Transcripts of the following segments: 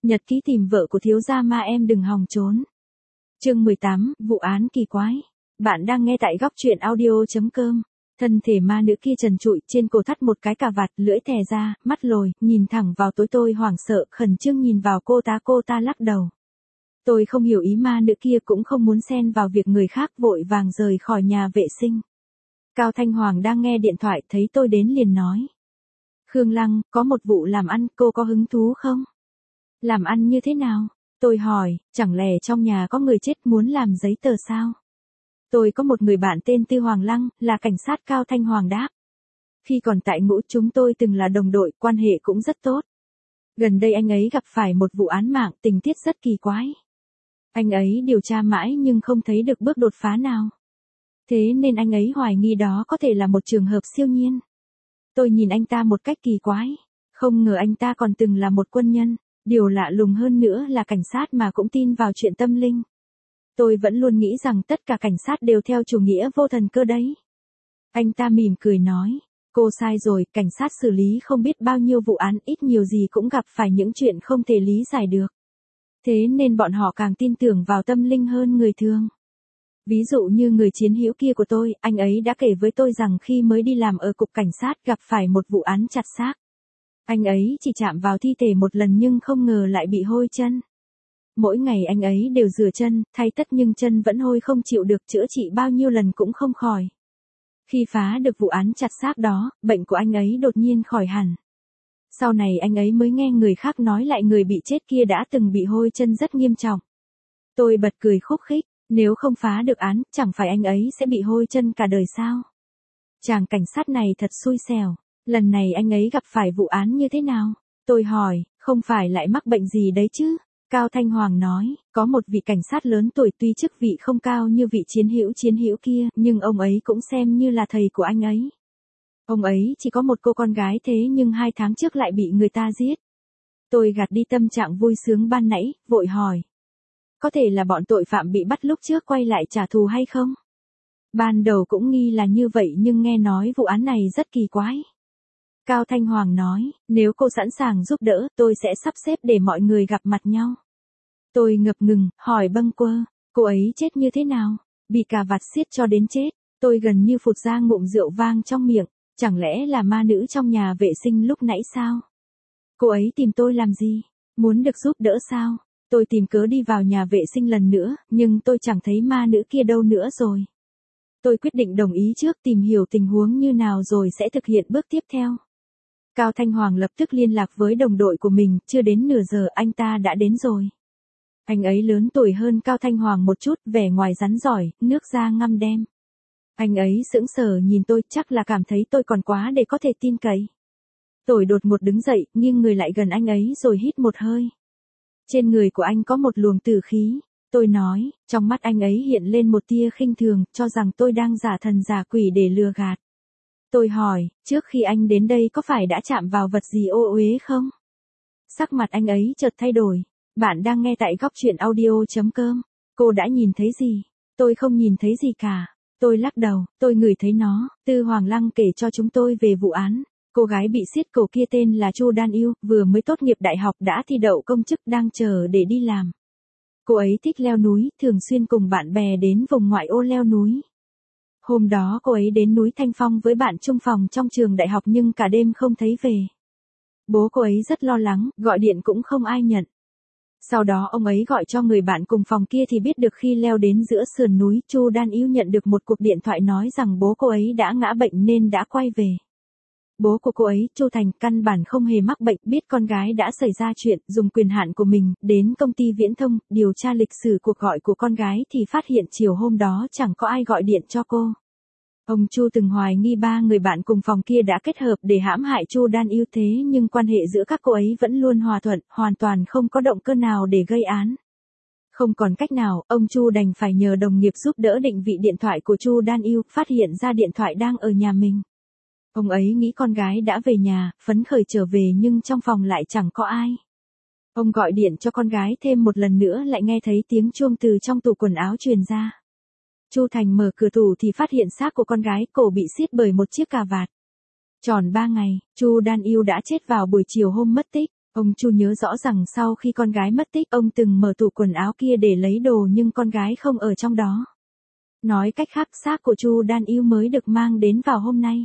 Nhật ký tìm vợ của thiếu gia ma em đừng hòng trốn. Chương 18, vụ án kỳ quái. Bạn đang nghe tại góc truyện audio.com. Thân thể ma nữ kia trần trụi, trên cổ thắt một cái cà vạt, lưỡi thè ra, mắt lồi, nhìn thẳng vào tôi hoảng sợ, khẩn trương nhìn vào cô ta lắc đầu. Tôi không hiểu ý ma nữ kia, cũng không muốn xen vào việc người khác, vội vàng rời khỏi nhà vệ sinh. Cao Thanh Hoàng đang nghe điện thoại, thấy tôi đến liền nói. Khương Lăng, có một vụ làm ăn, cô có hứng thú không? Làm ăn như thế nào? Tôi hỏi, chẳng lẽ trong nhà có người chết muốn làm giấy tờ sao? Tôi có một người bạn tên Tư Hoàng Lăng, là cảnh sát. Cao Thanh Hoàng đáp. Khi còn tại ngũ chúng tôi từng là đồng đội, quan hệ cũng rất tốt. Gần đây anh ấy gặp phải một vụ án mạng, tình tiết rất kỳ quái. Anh ấy điều tra mãi nhưng không thấy được bước đột phá nào. Thế nên anh ấy hoài nghi đó có thể là một trường hợp siêu nhiên. Tôi nhìn anh ta một cách kỳ quái. Không ngờ anh ta còn từng là một quân nhân. Điều lạ lùng hơn nữa là cảnh sát mà cũng tin vào chuyện tâm linh. Tôi vẫn luôn nghĩ rằng tất cả cảnh sát đều theo chủ nghĩa vô thần cơ đấy. Anh ta mỉm cười nói, cô sai rồi, cảnh sát xử lý không biết bao nhiêu vụ án, ít nhiều gì cũng gặp phải những chuyện không thể lý giải được. Thế nên bọn họ càng tin tưởng vào tâm linh hơn người thường. Ví dụ như người chiến hữu kia của tôi, anh ấy đã kể với tôi rằng khi mới đi làm ở cục cảnh sát gặp phải một vụ án chặt xác. Anh ấy chỉ chạm vào thi thể một lần nhưng không ngờ lại bị hôi chân. Mỗi ngày anh ấy đều rửa chân, thay tất nhưng chân vẫn hôi không chịu được, chữa trị bao nhiêu lần cũng không khỏi. Khi phá được vụ án chặt xác đó, bệnh của anh ấy đột nhiên khỏi hẳn. Sau này anh ấy mới nghe người khác nói lại người bị chết kia đã từng bị hôi chân rất nghiêm trọng. Tôi bật cười khúc khích, nếu không phá được án, chẳng phải anh ấy sẽ bị hôi chân cả đời sao? Chàng cảnh sát này thật xui xẻo. Lần này anh ấy gặp phải vụ án như thế nào? Tôi hỏi, không phải lại mắc bệnh gì đấy chứ? Cao Thanh Hoàng nói, có một vị cảnh sát lớn tuổi, tuy chức vị không cao như vị chiến hữu kia, nhưng ông ấy cũng xem như là thầy của anh ấy. Ông ấy chỉ có một cô con gái, thế nhưng 2 tháng trước lại bị người ta giết. Tôi gạt đi tâm trạng vui sướng ban nãy, vội hỏi. Có thể là bọn tội phạm bị bắt lúc trước quay lại trả thù hay không? Ban đầu cũng nghi là như vậy nhưng nghe nói vụ án này rất kỳ quái. Cao Thanh Hoàng nói, nếu cô sẵn sàng giúp đỡ, tôi sẽ sắp xếp để mọi người gặp mặt nhau. Tôi ngập ngừng, hỏi bâng quơ, cô ấy chết như thế nào? Bị cà vạt siết cho đến chết. Tôi gần như phụt ra ngụm rượu vang trong miệng, chẳng lẽ là ma nữ trong nhà vệ sinh lúc nãy sao? Cô ấy tìm tôi làm gì? Muốn được giúp đỡ sao? Tôi tìm cớ đi vào nhà vệ sinh lần nữa, nhưng tôi chẳng thấy ma nữ kia đâu nữa rồi. Tôi quyết định đồng ý trước, tìm hiểu tình huống như nào rồi sẽ thực hiện bước tiếp theo. Cao Thanh Hoàng lập tức liên lạc với đồng đội của mình, chưa đến nửa giờ anh ta đã đến rồi. Anh ấy lớn tuổi hơn Cao Thanh Hoàng một chút, vẻ ngoài rắn giỏi, nước da ngăm đen. Anh ấy sững sờ nhìn tôi, chắc là cảm thấy tôi còn quá để có thể tin cậy. Tôi đột ngột đứng dậy, nghiêng người lại gần anh ấy rồi hít một hơi. Trên người của anh có một luồng tử khí. Tôi nói, trong mắt anh ấy hiện lên một tia khinh thường, cho rằng tôi đang giả thần giả quỷ để lừa gạt. Tôi hỏi, trước khi anh đến đây có phải đã chạm vào vật gì ô uế không? Sắc mặt anh ấy chợt thay đổi. Bạn đang nghe tại góc truyện audio.com. Cô đã nhìn thấy gì? Tôi không nhìn thấy gì cả. Tôi lắc đầu, tôi ngửi thấy nó. Tư Hoàng Lăng kể cho chúng tôi về vụ án. Cô gái bị siết cổ kia tên là Chu Đan Yêu, vừa mới tốt nghiệp đại học đã thi đậu công chức, đang chờ để đi làm. Cô ấy thích leo núi, thường xuyên cùng bạn bè đến vùng ngoại ô leo núi. Hôm đó cô ấy đến núi Thanh Phong với bạn chung phòng trong trường đại học nhưng cả đêm không thấy về. Bố cô ấy rất lo lắng, gọi điện cũng không ai nhận. Sau đó ông ấy gọi cho người bạn cùng phòng kia thì biết được khi leo đến giữa sườn núi, Chu Đan Yêu nhận được một cuộc điện thoại nói rằng bố cô ấy đã ngã bệnh nên đã quay về. Bố của cô ấy, Chu Thành, căn bản không hề mắc bệnh, biết con gái đã xảy ra chuyện, dùng quyền hạn của mình, đến công ty viễn thông, điều tra lịch sử cuộc gọi của con gái thì phát hiện chiều hôm đó chẳng có ai gọi điện cho cô. Ông Chu từng hoài nghi 3 người bạn cùng phòng kia đã kết hợp để hãm hại Chu Đan Yêu, thế nhưng quan hệ giữa các cô ấy vẫn luôn hòa thuận, hoàn toàn không có động cơ nào để gây án. Không còn cách nào, ông Chu đành phải nhờ đồng nghiệp giúp đỡ định vị điện thoại của Chu Đan Yêu, phát hiện ra điện thoại đang ở nhà mình. Ông ấy nghĩ con gái đã về nhà, phấn khởi trở về nhưng trong phòng lại chẳng có ai. Ông gọi điện cho con gái thêm một lần nữa lại nghe thấy tiếng chuông từ trong tủ quần áo truyền ra. Chu Thành mở cửa tủ thì phát hiện xác của con gái, cổ bị siết bởi một chiếc cà vạt. Tròn 3 ngày, Chu Đan Yêu đã chết vào buổi chiều hôm mất tích. Ông Chu nhớ rõ rằng sau khi con gái mất tích, ông từng mở tủ quần áo kia để lấy đồ nhưng con gái không ở trong đó. Nói cách khác, xác của Chu Đan Yêu mới được mang đến vào hôm nay.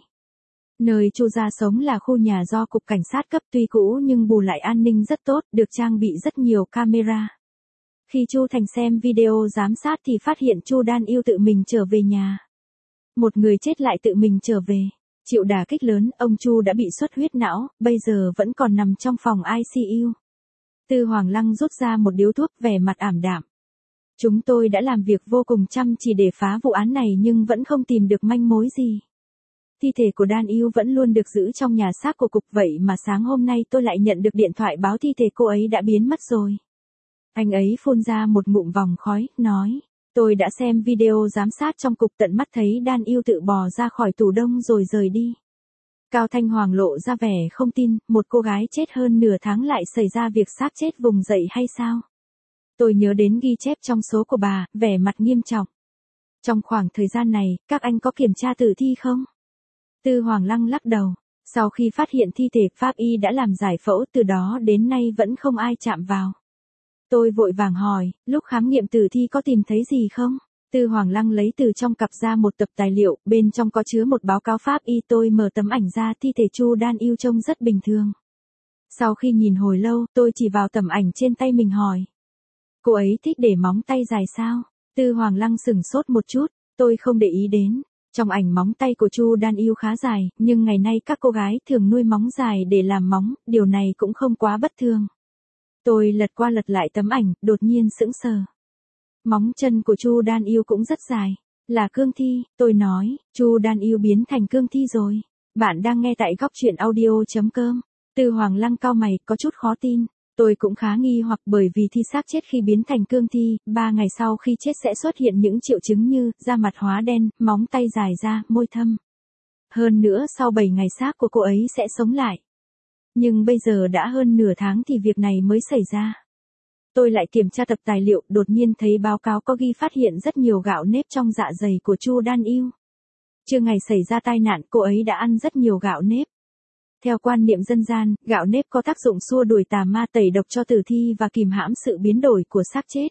Nơi Chu gia sống là khu nhà do cục cảnh sát cấp, tuy cũ nhưng bù lại an ninh rất tốt, được trang bị rất nhiều camera. Khi Chu Thành xem video giám sát thì phát hiện Chu Đan Yêu tự mình trở về nhà. Một người chết lại tự mình trở về. Chịu đả kích lớn, ông Chu đã bị xuất huyết não, bây giờ vẫn còn nằm trong phòng ICU. Tư Hoàng Lăng rút ra một điếu thuốc, vẻ mặt ảm đạm. Chúng tôi đã làm việc vô cùng chăm chỉ để phá vụ án này nhưng vẫn không tìm được manh mối gì. Thi thể của Đan Yêu vẫn luôn được giữ trong nhà xác của cục, vậy mà sáng hôm nay tôi lại nhận được điện thoại báo thi thể cô ấy đã biến mất rồi. Anh ấy phun ra một ngụm vòng khói, nói, tôi đã xem video giám sát trong cục, tận mắt thấy Đan Yêu tự bò ra khỏi tủ đông rồi rời đi. Cao Thanh Hoàng lộ ra vẻ không tin, một cô gái chết hơn nửa tháng lại xảy ra việc xác chết vùng dậy hay sao? Tôi nhớ đến ghi chép trong số của bà, vẻ mặt nghiêm trọng. Trong khoảng thời gian này, các anh có kiểm tra tử thi không? Tư Hoàng Lăng lắc đầu. Sau khi phát hiện thi thể, pháp y đã làm giải phẫu, từ đó đến nay vẫn không ai chạm vào. Tôi vội vàng hỏi, lúc khám nghiệm tử thi có tìm thấy gì không? Tư Hoàng Lăng lấy từ trong cặp ra một tập tài liệu, bên trong có chứa một báo cáo pháp y. Tôi mở tấm ảnh ra, thi thể Chu Đan Yêu trông rất bình thường. Sau khi nhìn hồi lâu, tôi chỉ vào tấm ảnh trên tay mình hỏi. Cô ấy thích để móng tay dài sao? Tư Hoàng Lăng sửng sốt một chút, tôi không để ý đến. Trong ảnh móng tay của Chu Đan Yêu khá dài, nhưng ngày nay các cô gái thường nuôi móng dài để làm móng, điều này cũng không quá bất thường. Tôi lật qua lật lại tấm ảnh, đột nhiên sững sờ. Móng chân của Chu Đan Yêu cũng rất dài. Là cương thi, tôi nói, Chu Đan Yêu biến thành cương thi rồi. Bạn đang nghe tại góc truyện audio.com. Tư Hoàng Lăng cau mày, có chút khó tin. Tôi cũng khá nghi hoặc, bởi vì thi xác chết khi biến thành cương thi, 3 ngày sau khi chết sẽ xuất hiện những triệu chứng như da mặt hóa đen, móng tay dài ra, môi thâm. Hơn nữa sau 7 ngày xác của cô ấy sẽ sống lại. Nhưng bây giờ đã hơn nửa tháng thì việc này mới xảy ra. Tôi lại kiểm tra tập tài liệu, đột nhiên thấy báo cáo có ghi phát hiện rất nhiều gạo nếp trong dạ dày của Chu Đan Yêu. Trưa ngày xảy ra tai nạn, cô ấy đã ăn rất nhiều gạo nếp. Theo quan niệm dân gian, gạo nếp có tác dụng xua đuổi tà ma, tẩy độc cho tử thi và kìm hãm sự biến đổi của xác chết.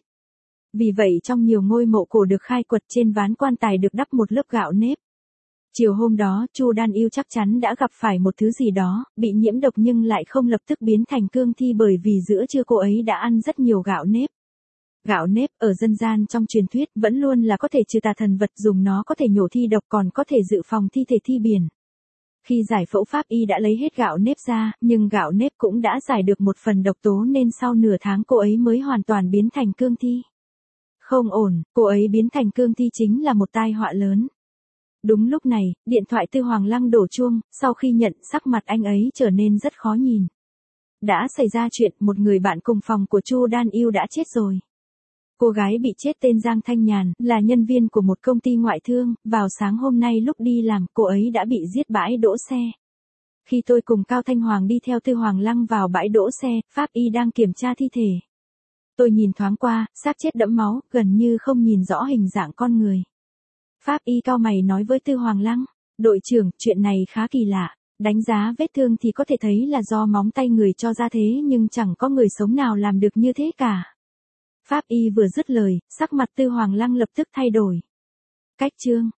Vì vậy trong nhiều ngôi mộ cổ được khai quật, trên ván quan tài được đắp một lớp gạo nếp. Chiều hôm đó, Chu Đan Yêu chắc chắn đã gặp phải một thứ gì đó, bị nhiễm độc nhưng lại không lập tức biến thành cương thi, bởi vì giữa trưa cô ấy đã ăn rất nhiều gạo nếp. Gạo nếp ở dân gian trong truyền thuyết vẫn luôn là có thể trừ tà thần vật, dùng nó có thể nhổ thi độc, còn có thể dự phòng thi thể thi biển. Khi giải phẫu pháp y đã lấy hết gạo nếp ra, nhưng gạo nếp cũng đã giải được một phần độc tố nên sau nửa tháng cô ấy mới hoàn toàn biến thành cương thi. Không ổn, cô ấy biến thành cương thi chính là một tai họa lớn. Đúng lúc này, điện thoại Tư Hoàng Lăng đổ chuông, sau khi nhận, sắc mặt anh ấy trở nên rất khó nhìn. Đã xảy ra chuyện, một người bạn cùng phòng của Chu Đan Yêu đã chết rồi. Cô gái bị chết tên Giang Thanh Nhàn, là nhân viên của một công ty ngoại thương, vào sáng hôm nay lúc đi làm, cô ấy đã bị giết bãi đỗ xe. Khi tôi cùng Cao Thanh Hoàng đi theo Tư Hoàng Lăng vào bãi đỗ xe, pháp y đang kiểm tra thi thể. Tôi nhìn thoáng qua, xác chết đẫm máu, gần như không nhìn rõ hình dạng con người. Pháp y cau mày nói với Tư Hoàng Lăng, đội trưởng, chuyện này khá kỳ lạ. Đánh giá vết thương thì có thể thấy là do móng tay người cho ra thế, nhưng chẳng có người sống nào làm được như thế cả. Pháp y vừa dứt lời, sắc mặt Tư Hoàng Lăng lập tức thay đổi. Cách chương